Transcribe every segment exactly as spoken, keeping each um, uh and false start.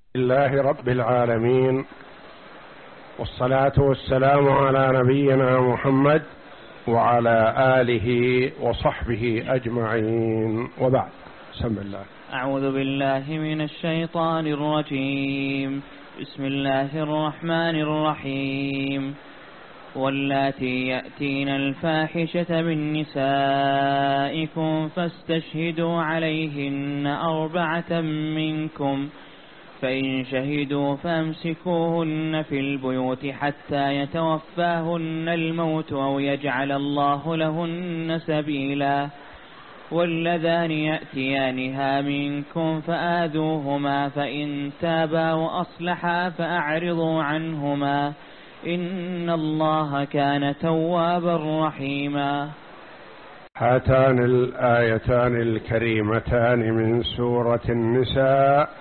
لله رب العالمين، والصلاة والسلام على نبينا محمد وعلى آله وصحبه أجمعين، وبعد. بسم الله. أعوذ بالله من الشيطان الرجيم. بسم الله الرحمن الرحيم. واللاتي يأتين الفاحشة من نسائكم فاستشهدوا عليهن أربعة منكم، فإن شهدوا فامسكوهن في البيوت حتى يتوفاهن الموت أو يجعل الله لهن سبيلا. واللذان يأتيانها منكم فآذوهما، فإن تابا وأصلحا فأعرضوا عنهما، إن الله كان توابا رحيما. هاتان الآيتان الكريمتان من سورة النساء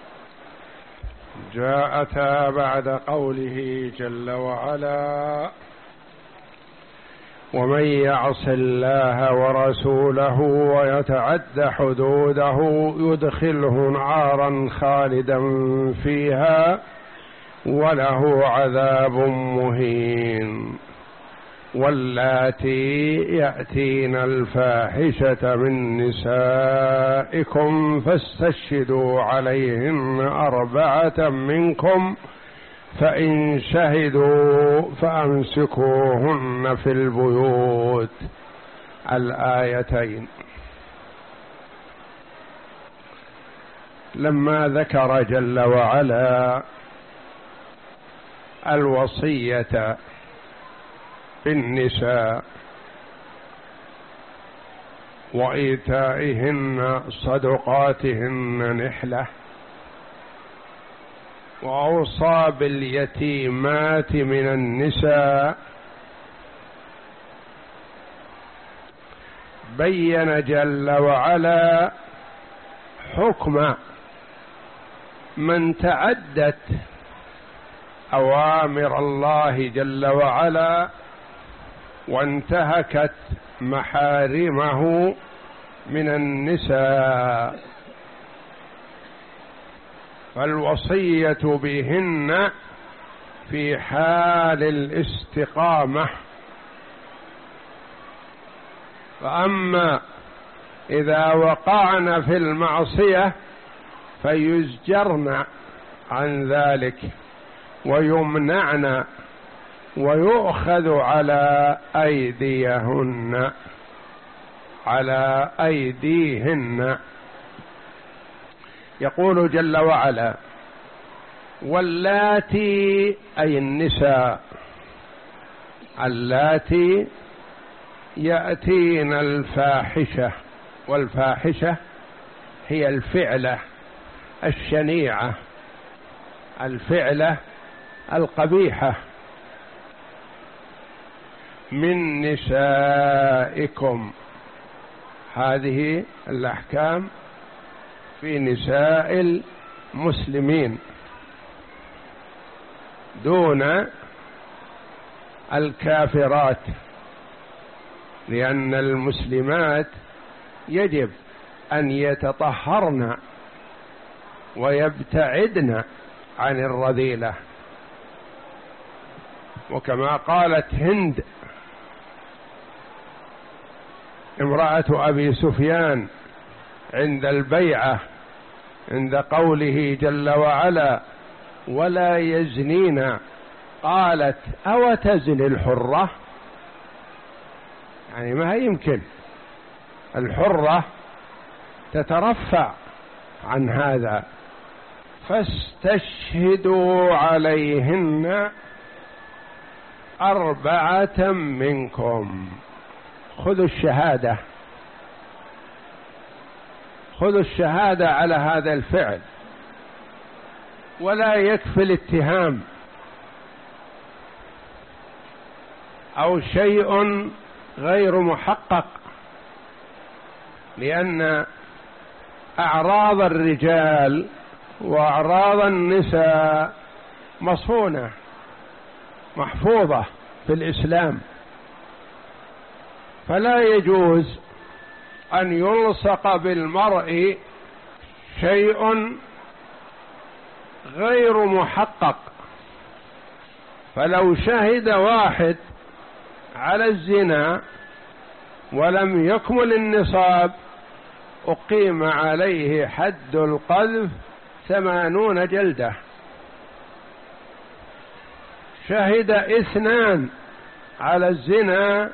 جاءتا بعد قوله جل وعلا: ومن يعص الله ورسوله ويتعد حدوده يدخله نارا خالدا فيها وله عذاب مهين. واللاتي يأتين الفاحشة من نسائكم فاستشهدوا عليهن أربعة منكم، فإن شهدوا فأمسكوهن في البيوت. الآيتين. لما ذكر جل وعلا الوصية بالنساء وإيتائهن صدقاتهن نحلة، وأوصى باليتيمات من النساء، بين جل وعلا حكم من تعدت أوامر الله جل وعلا وانتهكت محارمه من النساء، فالوصية بهن في حال الاستقامة. فأما إذا وقعن في المعصية فيزجرن عن ذلك ويمنعن ويؤخذ على أيديهن على أيديهن. يقول جل وعلا: واللاتي أي النساء، اللاتي يأتين الفاحشة، والفاحشة هي الفعلة الشنيعة، الفعلة القبيحة من نسائكم. هذه الأحكام في نساء المسلمين دون الكافرات، لأن المسلمات يجب أن يتطهرن ويبتعدن عن الرذيلة. وكما قالت هند امرأة أبي سفيان عند البيعة عند قوله جل وعلا: ولا يزنين، قالت: أو تزني الحرة؟ يعني ما يمكن الحرة تترفع عن هذا. فاستشهدوا عليهن أربعة منكم. خذوا الشهادة، خذوا الشهادة على هذا الفعل، ولا يكفي الاتهام أو شيء غير محقق، لأن أعراض الرجال وأعراض النساء مصونة محفوظة في الإسلام، فلا يجوز أن يلصق بالمرء شيء غير محقق، فلو شهد واحد على الزنا ولم يكمل النصاب أقيم عليه حد القذف ثمانون جلدة. شهد اثنان على الزنا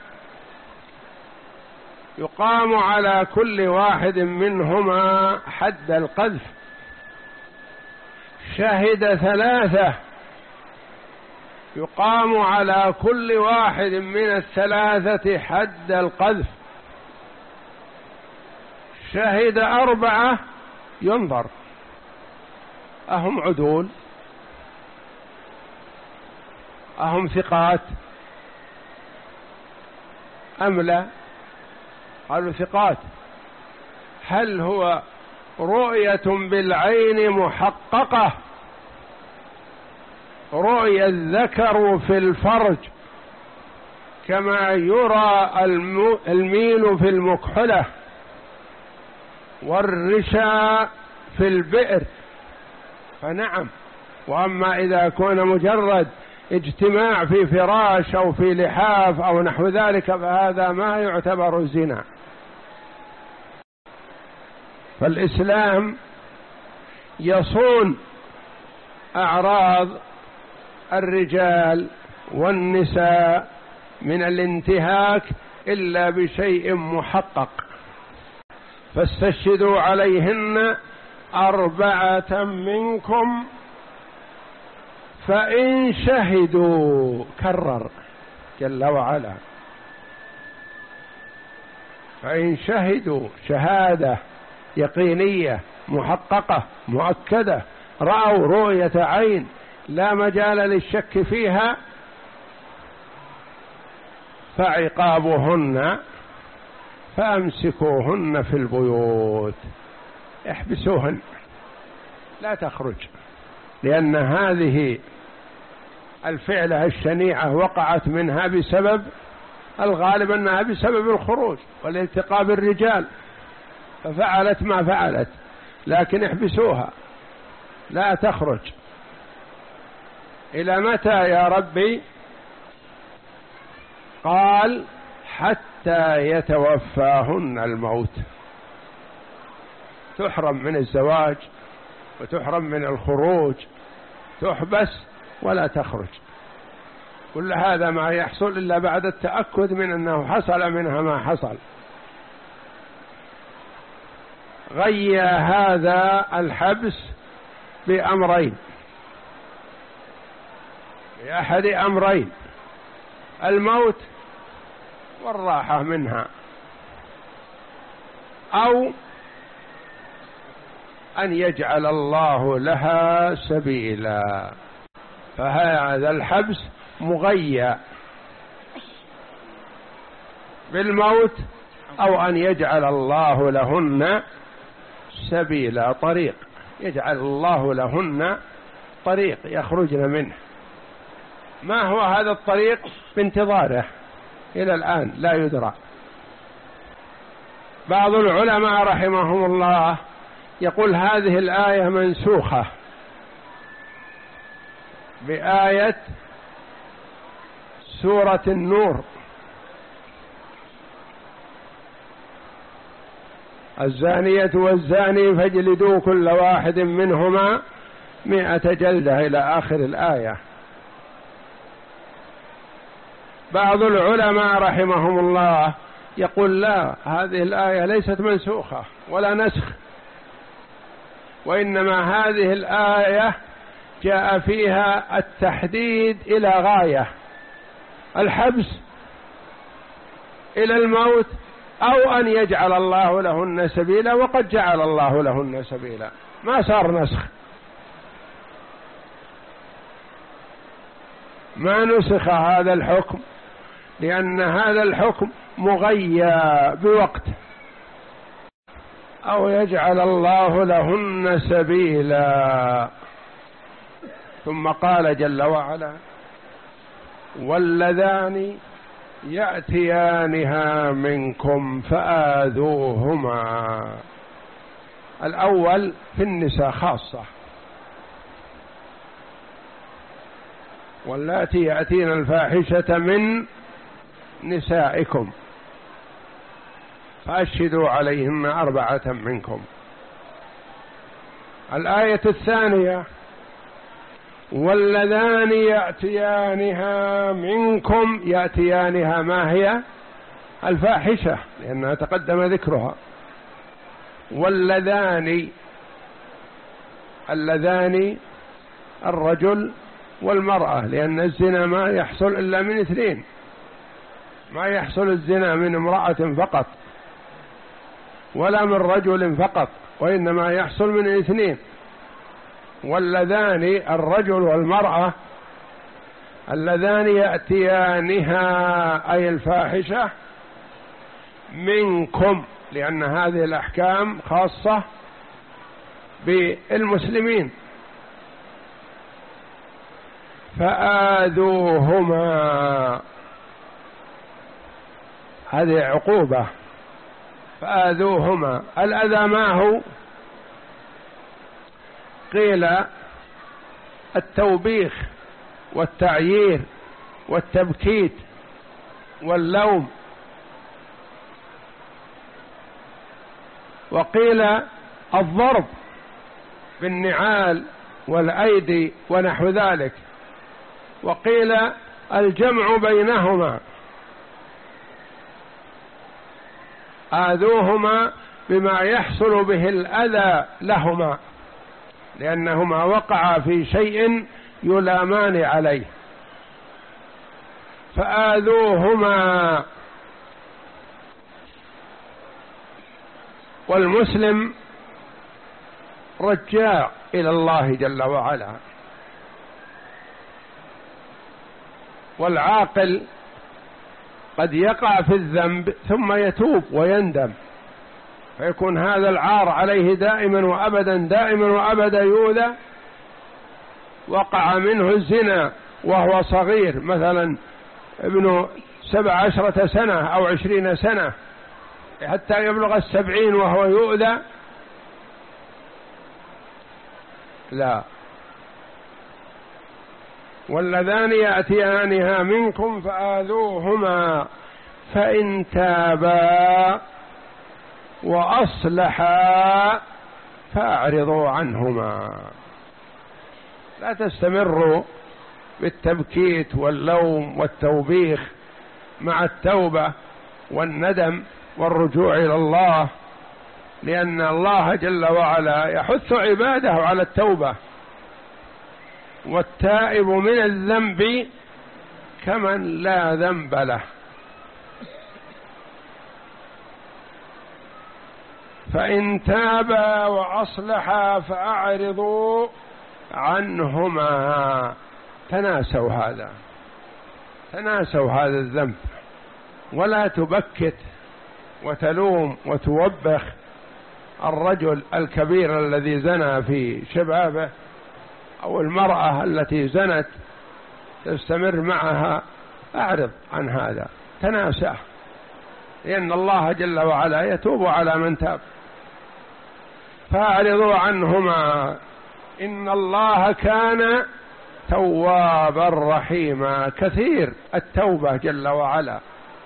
يقام على كل واحد منهما حد القذف. شهد ثلاثة يقام على كل واحد من الثلاثة حد القذف. شهد أربعة ينظر أهم عدول أهم ثقات أم لا؟ قالوا ثقات. هل هو رؤية بالعين محققة، رؤيا الذكر في الفرج كما يرى الميل في المكحلة والرشا في البئر فنعم. وأما إذا كان مجرد اجتماع في فراش أو في لحاف أو نحو ذلك فهذا ما يعتبر زنا. فالإسلام يصون أعراض الرجال والنساء من الانتهاك إلا بشيء محقق. فاستشهدوا عليهن أربعة منكم فإن شهدوا، كرر جل وعلا، فإن شهدوا شهادة يقينية محققة مؤكدة، رأوا رؤية عين لا مجال للشك فيها، فعقابهن فأمسكوهن في البيوت، احبسوهن لا تخرج، لأن هذه الفعلة الشنيعة وقعت منها بسبب الغالب أنها بسبب الخروج والالتقاء بالرجال ففعلت ما فعلت، لكن احبسوها لا تخرج. إلى متى يا ربي؟ قال حتى يتوفاهن الموت. تحرم من الزواج وتحرم من الخروج، تحبس ولا تخرج. كل هذا ما يحصل إلا بعد التأكد من أنه حصل منها ما حصل. غي هذا الحبس بأمرين، بأحد أمرين: الموت والراحة منها، أو أن يجعل الله لها سبيلا. فهذا الحبس مغيى بالموت أو أن يجعل الله لهن سبيلا، طريق يجعل الله لهن طريق يخرجن منه. ما هو هذا الطريق؟ بانتظاره إلى الآن لا يدرى. بعض العلماء رحمهم الله يقول هذه الآية منسوخة بآية سورة النور: الزانية والزاني فاجلدوا كل واحد منهما مئة جلدة إلى آخر الآية. بعض العلماء رحمهم الله يقول لا، هذه الآية ليست منسوخة ولا نسخ، وإنما هذه الآية جاء فيها التحديد إلى غاية، الحبس إلى الموت أو أن يجعل الله لهن سبيلا، وقد جعل الله لهن سبيلا، ما صار نسخ، ما نسخ هذا الحكم، لأن هذا الحكم مغيى بوقت. أو يجعل الله لهن سبيلا. ثم قال جل وعلا: واللذان يأتيانها منكم فآذوهما. الأول في النساء خاصة، واللاتي يأتين الفاحشة من نسائكم فأشهدوا عليهن أربعة منكم. الآية الثانية واللذان يأتيانها منكم، يأتيانها ما هي؟ الفاحشة، لأنها تقدم ذكرها. واللذان، اللذان الرجل والمرأة، لأن الزنا ما يحصل إلا من اثنين، ما يحصل الزنا من امرأة فقط ولا من رجل فقط، وإنما يحصل من اثنين. واللذان الرجل والمرأة، اللذان يأتيانها أي الفاحشة منكم، لأن هذه الأحكام خاصة بالمسلمين. فآذوهما، هذه عقوبة. فآذوهما، الأذى ما هو؟ قيل التوبيخ والتعيير والتبكيت واللوم، وقيل الضرب بالنعال والأيدي ونحو ذلك، وقيل الجمع بينهما. آذوهما بما يحصل به الأذى لهما، لأنهما وقعا في شيء يلامان عليه. فآذوهما. والمسلم رجاع إلى الله جل وعلا، والعاقل قد يقع في الذنب ثم يتوب ويندم، فيكون هذا العار عليه دائما وأبدا، دائما وأبدا يؤذى. وقع منه الزنا وهو صغير، مثلا ابن سبع عشرة سنة أو عشرين سنة، حتى يبلغ السبعين وهو يؤذى، لا. واللذان يأتيانها منكم فآذوهما فإن تابا وأصلحا فأعرضوا عنهما. لا تستمروا بالتبكيت واللوم والتوبيخ مع التوبة والندم والرجوع إلى الله، لأن الله جل وعلا يحث عباده على التوبة، والتائب من الذنب كمن لا ذنب له. فإن تابا وأصلحا فأعرضوا عنهما. تناسوا هذا، تناسوا هذا الذنب، ولا تبكت وتلوم وتوبخ الرجل الكبير الذي زنى في شبابه، أو المرأة التي زنت تستمر معها. أعرض عن هذا، تناساه، لأن الله جل وعلا يتوب على من تاب. فأعرضوا عنهما إن الله كان توابا رحيما، كثير التوبة جل وعلا،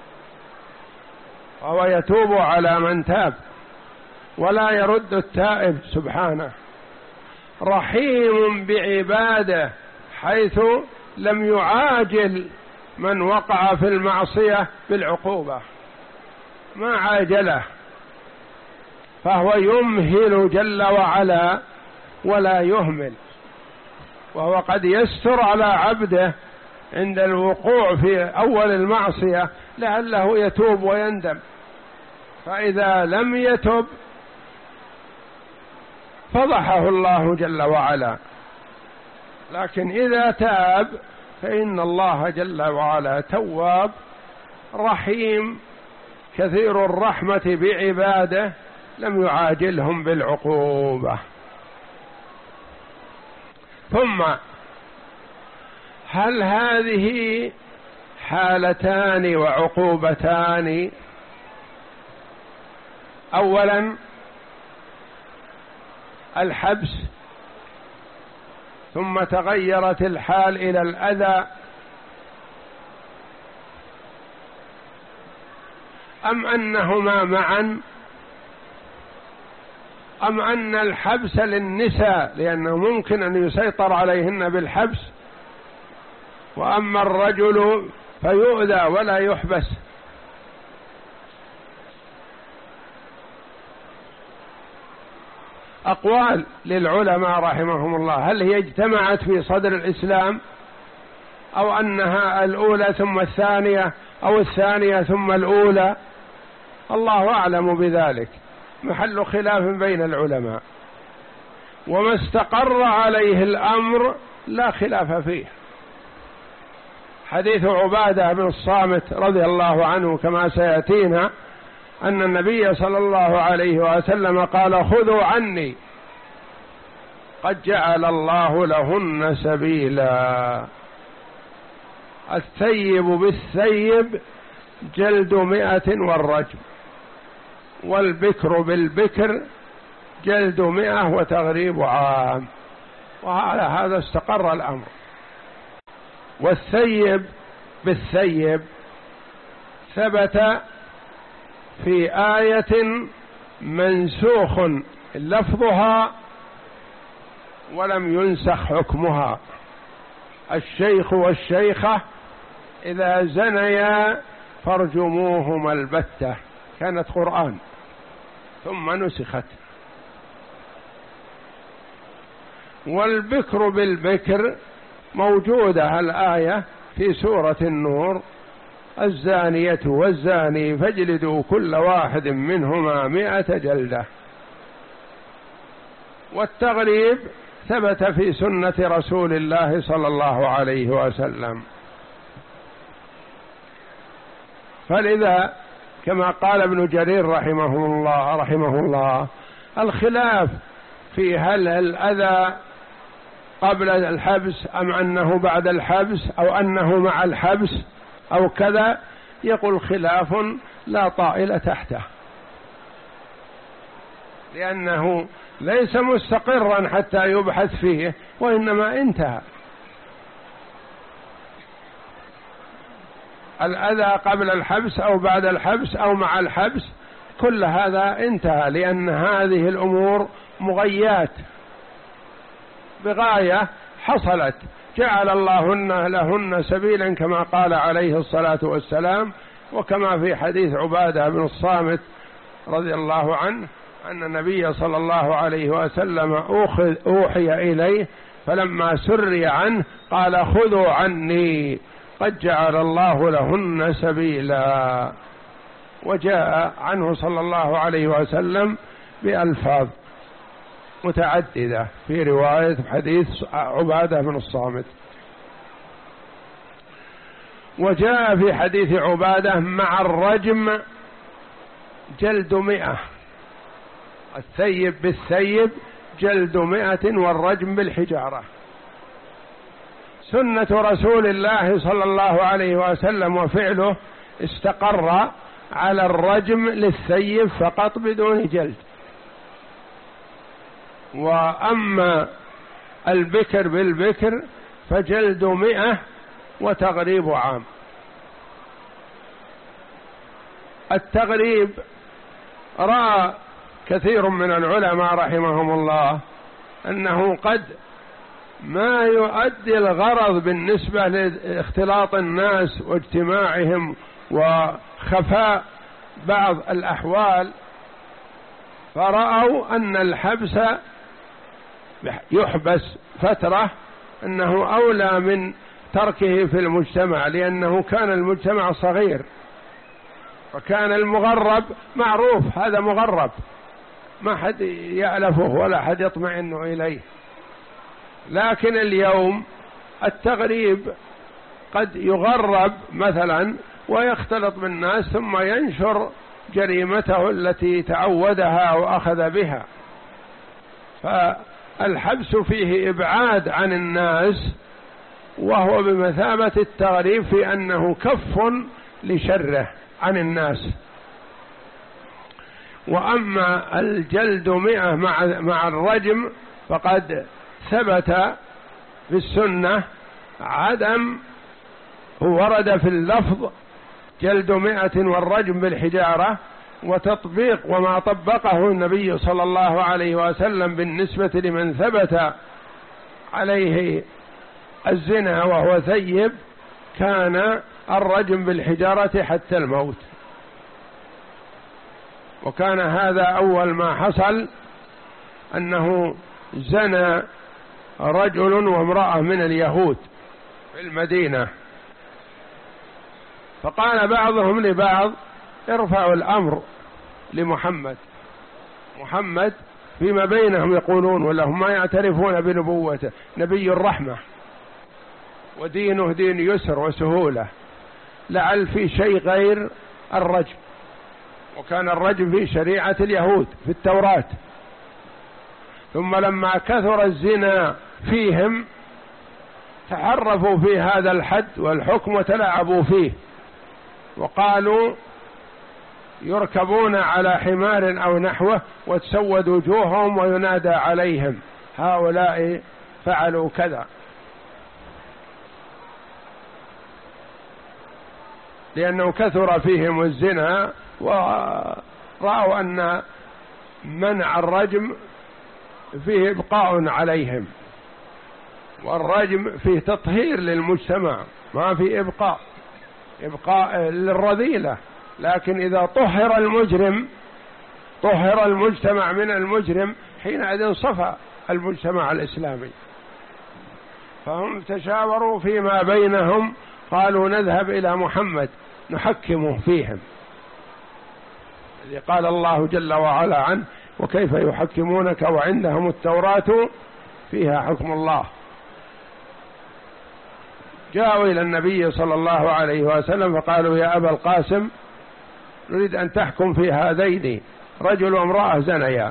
وهو يتوب على من تاب ولا يرد التائب سبحانه. رحيم بعباده، حيث لم يعاجل من وقع في المعصية بالعقوبة، ما عاجله، فهو يمهل جل وعلا ولا يهمل. وهو قد يستر على عبده عند الوقوع في أول المعصية لعله يتوب ويندم، فإذا لم يتب فضحه الله جل وعلا. لكن إذا تاب فإن الله جل وعلا تواب رحيم كثير الرحمة بعباده، لم يعاجلهم بالعقوبة. ثم هل هذه حالتان وعقوبتان؟ أولا الحبس، ثم تغيرت الحال إلى الأذى، أم أنهما معا، أم أن الحبس للنساء لأنه ممكن أن يسيطر عليهن بالحبس، وأما الرجل فيؤذى ولا يحبس. أقوال للعلماء رحمهم الله، هل هي اجتمعت في صدر الإسلام أو أنها الأولى ثم الثانية أو الثانية ثم الأولى، الله أعلم بذلك، محل خلاف بين العلماء، وما استقر عليه الأمر لا خلاف فيه. حديث عبادة بن الصامت رضي الله عنه كما سيأتينا أن النبي صلى الله عليه وسلم قال: خذوا عني قد جعل الله لهن سبيلا. الثيب بالثيب جلد مئة والرجم، والبكر بالبكر جلد مئة وتغريب عام. وعلى هذا استقر الأمر. والثيب بالثيب ثبت في آية منسوخ لفظها ولم ينسخ حكمها: الشيخ والشيخة إذا زنيا فارجموهما البتة. كانت قرآن ثم نسخت. والبكر بالبكر موجودة الآية في سورة النور: الزانية والزاني فاجلدوا كل واحد منهما مئة جلدة. والتغريب ثبت في سنة رسول الله صلى الله عليه وسلم. فلذا كما قال ابن جرير رحمه الله رحمه الله الخلاف في هل الأذى قبل الحبس أم أنه بعد الحبس أو أنه مع الحبس أو كذا، يقول خلاف لا طائل تحته، لأنه ليس مستقرا حتى يبحث فيه، وإنما انتهى. الأذى قبل الحبس أو بعد الحبس أو مع الحبس كل هذا انتهى، لأن هذه الأمور مغيات بغاية حصلت، جعل الله لهن سبيلا كما قال عليه الصلاة والسلام، وكما في حديث عبادة بن الصامت رضي الله عنه أن النبي صلى الله عليه وسلم أوحي إليه فلما سري عنه قال: خذوا عني قد جعل الله لهن سبيلا. وجاء عنه صلى الله عليه وسلم بألفاظ متعددة في رواية حديث عبادة بن الصامت. وجاء في حديث عبادة مع الرجم جلد مئة، الثيب بالثيب جلد مئة والرجم بالحجارة. سنة رسول الله صلى الله عليه وسلم وفعله استقر على الرجم للثيب فقط بدون جلد. وأما البكر بالبكر فجلد مئة وتغريب عام. التغريب رأى كثير من العلماء رحمهم الله أنه قد ما يؤدي الغرض بالنسبة لاختلاط الناس واجتماعهم وخفاء بعض الأحوال، فرأوا أن الحبس يحبس فترة أنه أولى من تركه في المجتمع، لأنه كان المجتمع صغير، وكان المغرب معروف هذا مغرب ما حد يألفه ولا حد يطمئن إليه. لكن اليوم التغريب قد يغرب مثلا ويختلط بالناس ثم ينشر جريمته التي تعودها وأخذ بها، فالحبس فيه إبعاد عن الناس، وهو بمثابة التغريب في أنه كف لشره عن الناس. وأما الجلد مئة مع مع الرجم فقد ثبت في السنة عدم ورد في اللفظ جلد مئة والرجم بالحجارة، وتطبيق وما طبقه النبي صلى الله عليه وسلم بالنسبة لمن ثبت عليه الزنا وهو ثيب كان الرجم بالحجارة حتى الموت. وكان هذا أول ما حصل، أنه زنى رجل وامرأة من اليهود في المدينة، فقال بعضهم لبعض ارفعوا الأمر لمحمد. محمد فيما بينهم يقولون ولهم ما يعترفون بنبوته، نبي الرحمة ودينه دين يسر وسهولة، لعل في شيء غير الرجم، وكان الرجم في شريعة اليهود في التوراة. ثم لما كثر الزنا فيهم تحرفوا في هذا الحد والحكم وتلاعبوا فيه، وقالوا يركبون على حمار أو نحوه وتسود وجوههم وينادى عليهم هؤلاء فعلوا كذا، لأنه كثر فيهم الزنا ورأوا أن منع الرجم فيه إبقاء عليهم، والرجم فيه تطهير للمجتمع، ما فيه إبقاء إبقاء للرذيلة. لكن إذا طهر المجرم طهر المجتمع من المجرم، حينئذ صفى المجتمع الإسلامي. فهم تشاوروا فيما بينهم، قالوا نذهب إلى محمد نحكمه فيهم، الذي قال الله جل وعلا عنه وكيف يحكمونك وعندهم التوراة فيها حكم الله. جاءوا إلى النبي صلى الله عليه وسلم فقالوا يا أبا القاسم نريد أن تحكم في هذين رجل وامرأة زنيا.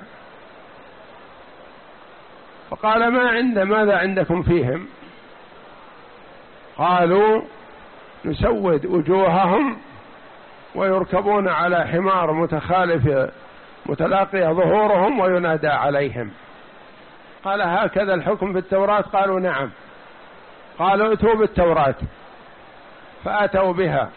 فقال ما عند ماذا عندكم فيهم؟ قالوا نسود وجوههم ويركبون على حمار متخالف متلاقي ظهورهم وينادى عليهم. قال هكذا الحكم في التوراة؟ قالوا نعم. قالوا ائتوا بالتوراة، فأتوا بها،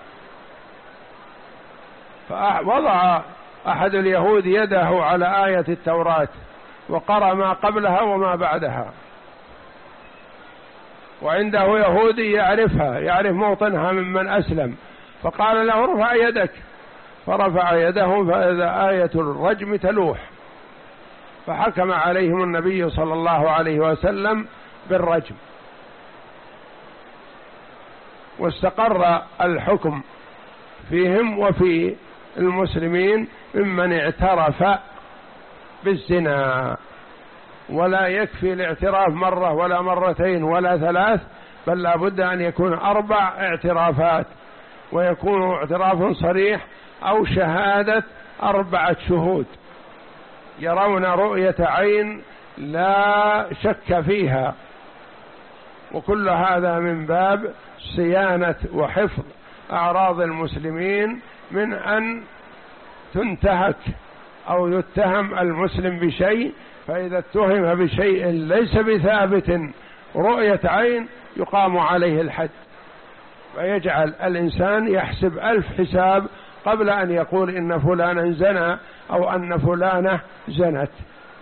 فوضع أحد اليهود يده على آية التوراة وقرأ ما قبلها وما بعدها، وعنده يهودي يعرفها يعرف موطنها ممن أسلم، فقال له ارفع يدك، فرفع يده فإذا آية الرجم تلوح، فحكم عليهم النبي صلى الله عليه وسلم بالرجم، واستقر الحكم فيهم وفي المسلمين ممن اعترف بالزنا. ولا يكفي الاعتراف مرة ولا مرتين ولا ثلاث، بل لا بد أن يكون أربع اعترافات، ويكون اعتراف صريح أو شهادة أربعة شهود يرون رؤية عين لا شك فيها. وكل هذا من باب صيانة وحفظ أعراض المسلمين من أن تنتهك أو يتهم المسلم بشيء، فإذا اتهم بشيء ليس بثابت رؤية عين يقام عليه الحد، ويجعل الإنسان يحسب ألف حساب قبل أن يقول إن فلانا زنى أو أن فلانة زنت.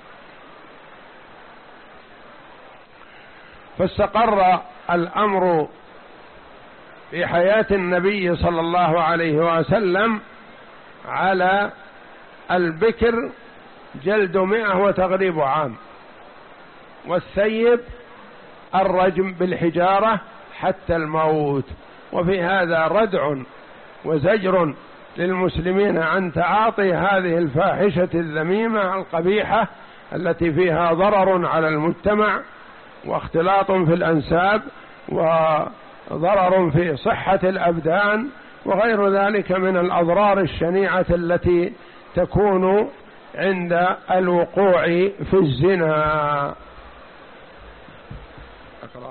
فاستقر الأمر في حياة النبي صلى الله عليه وسلم على البكر جلد مئة وتغريب عام، والثيب الرجم بالحجارة حتى الموت. وفي هذا ردع وزجر للمسلمين عن تعاطي هذه الفاحشة الذميمة القبيحة التي فيها ضرر على المجتمع واختلاط في الأنساب وضرر في صحة الأبدان وغير ذلك من الأضرار الشنيعة التي تكون عند الوقوع في الزنا. أقرأ.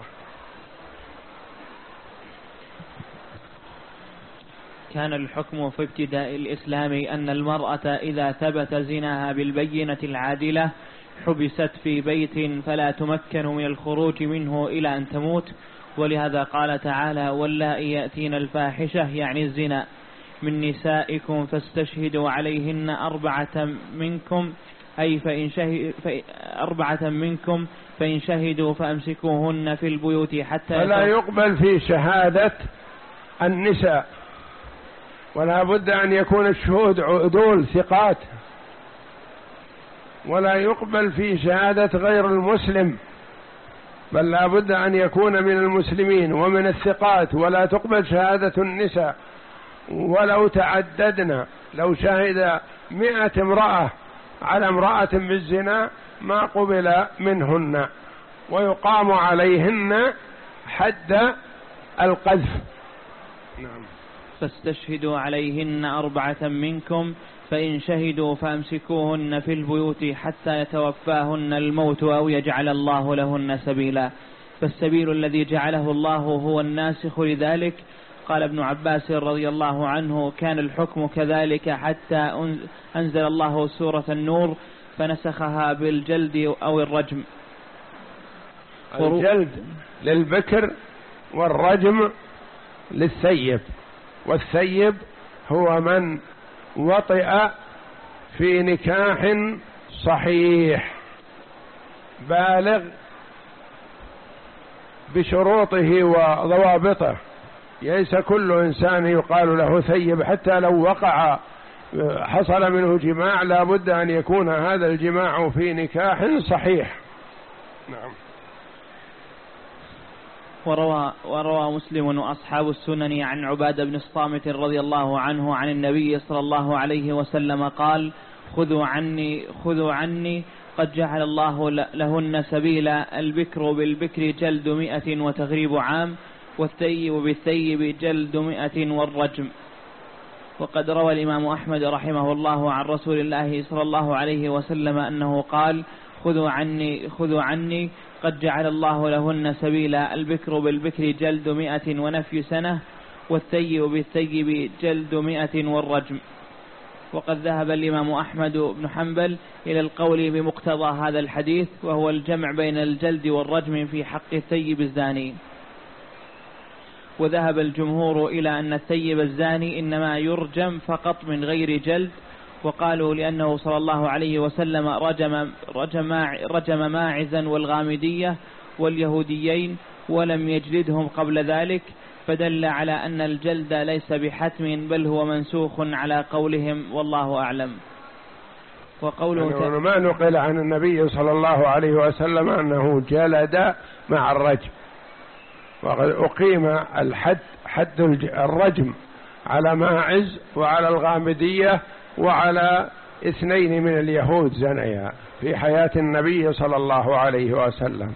كان الحكم في ابتداء الإسلام أن المرأة إذا ثبت زناها بالبينة العادلة حبست في بيت فلا تمكن من الخروج منه إلى أن تموت. ولهذا قال تعالى: واللائي يأتين الفاحشة يعني الزنا من نسائكم فاستشهدوا عليهن أربعة منكم أي فإن شهد أربعة منكم فإن شهدوا فأمسكوهن في البيوت حتى فلا يقبل في شهادة النساء، ولا بد أن يكون الشهود عدول ثقات، ولا يقبل في شهادة غير المسلم، بل لا بد أن يكون من المسلمين ومن الثقات. ولا تقبل شهادة النساء ولو تعددنا، لو شهد مئة امرأة على امرأة بالزنا ما قبل منهن، ويقام عليهن حد القذف. نعم. فاستشهدوا عليهن أربعة منكم فإن شهدوا فأمسكوهن في البيوت حتى يتوفاهن الموت أو يجعل الله لهن سبيلا. فالسبيل الذي جعله الله هو الناسخ لذلك. قال ابن عباس رضي الله عنه: كان الحكم كذلك حتى أنزل الله سورة النور فنسخها بالجلد أو الرجم. الجلد للبكر والرجم للثيب، والثيب هو من وطئ في نكاح صحيح بالغ بشروطه وضوابطه. ليس كل إنسان يقال له ثيب، حتى لو وقع حصل منه جماع لا بد أن يكون هذا الجماع في نكاح صحيح. نعم. وروى, وروى مسلم وأصحاب السنن عن عبادة بن الصامت رضي الله عنه عن النبي صلى الله عليه وسلم قال: خذوا عني خذوا عني قد جعل الله لهن سبيلا، البكر بالبكر جلد مئة وتغريب عام، والثيب بالثيب جلد مئة والرجم. وقد روى الإمام أحمد رحمه الله عن رسول الله صلى الله عليه وسلم أنه قال: خذوا عني خذوا عني قد جعل الله لهن سبيلا، البكر بالبكر جلد مئة ونفي سنة، والثيب بالثيب جلد مئة والرجم. وقد ذهب الإمام أحمد بن حنبل إلى القول بمقتضى هذا الحديث، وهو الجمع بين الجلد والرجم في حق الثيب الزاني. وذهب الجمهور إلى أن الثيب الزاني إنما يرجم فقط من غير جلد، وقالوا لأنه صلى الله عليه وسلم رجم, رجم, رجم ماعزا والغامدية واليهوديين ولم يجلدهم قبل ذلك، فدل على أن الجلد ليس بحتم بل هو منسوخ على قولهم، والله أعلم. وقوله يعني ما نقل عن النبي صلى الله عليه وسلم أنه جلد مع الرجم، وقد أقيم الحد حد الرجم على ماعز وعلى الغامدية وعلى اثنين من اليهود زنيا في حياة النبي صلى الله عليه وسلم.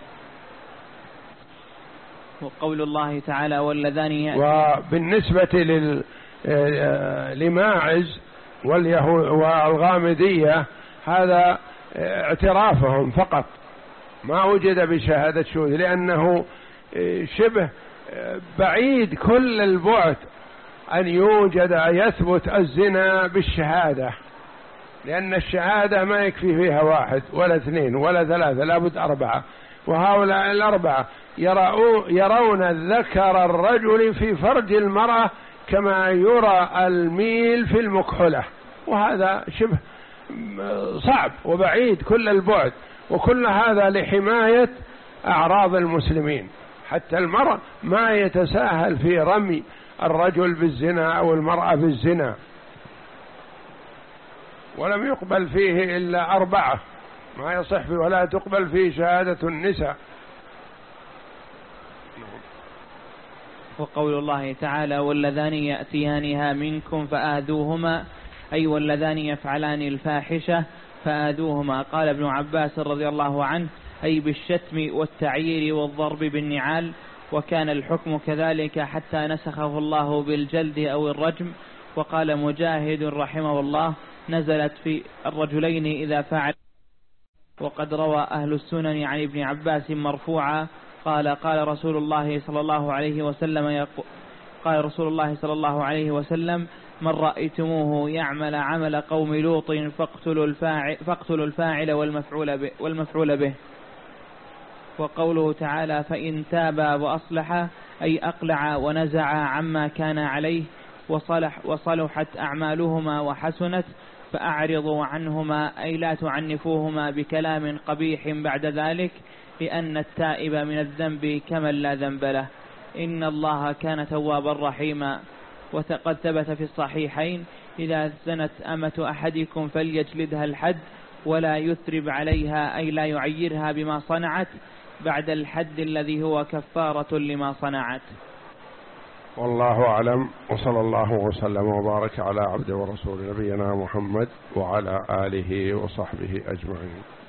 وقول الله تعالى: واللذان يأتي. وبالنسبة لل... لماعز واليهود والغامدية هذا اعترافهم فقط، ما وجد بشهادة شهود، لأنه شبه بعيد كل البعد أن يوجد يثبت الزنا بالشهادة، لأن الشهادة ما يكفي فيها واحد ولا اثنين ولا ثلاثة، لابد أربعة، وهؤلاء الأربعة يرون ذكر الرجل في فرج المرأة كما يرى الميل في المكحلة، وهذا شبه صعب وبعيد كل البعد، وكل هذا لحماية أعراض المسلمين. حتى المرأة ما يتساهل في رمي الرجل بالزنا أو المرأة بالزنا، ولم يقبل فيه إلا أربعة، ما يصح فيه، ولا تقبل فيه شهادة النساء. وقول الله تعالى: واللذان يأتيانها منكم فآذوهما، أي واللذان يفعلان الفاحشة فآذوهما. قال ابن عباس رضي الله عنه: أي بالشتم والتعيير والضرب بالنعال. وكان الحكم كذلك حتى نسخه الله بالجلد أو الرجم. وقال مجاهد رحمه الله: نزلت في الرجلين إذا فعل. وقد روى أهل السنن عن ابن عباس مرفوعا قال: قال رسول الله صلى الله عليه وسلم قال رسول الله صلى الله عليه وسلم: من رأيتموه يعمل عمل قوم لوط فاقتلوا الفاعل, فاقتلوا الفاعل والمفعول به, والمفعول به. وقوله تعالى: فإن تابا وأصلحا، أي أقلع ونزع عما كان عليه وصلح وصلحت أعمالهما وحسنت، فأعرضوا عنهما، أي لا تعنفوهما بكلام قبيح بعد ذلك، لأن التائب من الذنب كمن لا ذنب له، إن الله كان توابا رحيما. وقد ثبت في الصحيحين: إذا زنت أمة أحدكم فليجلدها الحد ولا يثرب عليها، أي لا يعيرها بما صنعت بعد الحد الذي هو كفارة لما صنعت. والله أعلم، وصلى الله وسلم وبارك على عبد ورسول نبينا محمد وعلى آله وصحبه أجمعين.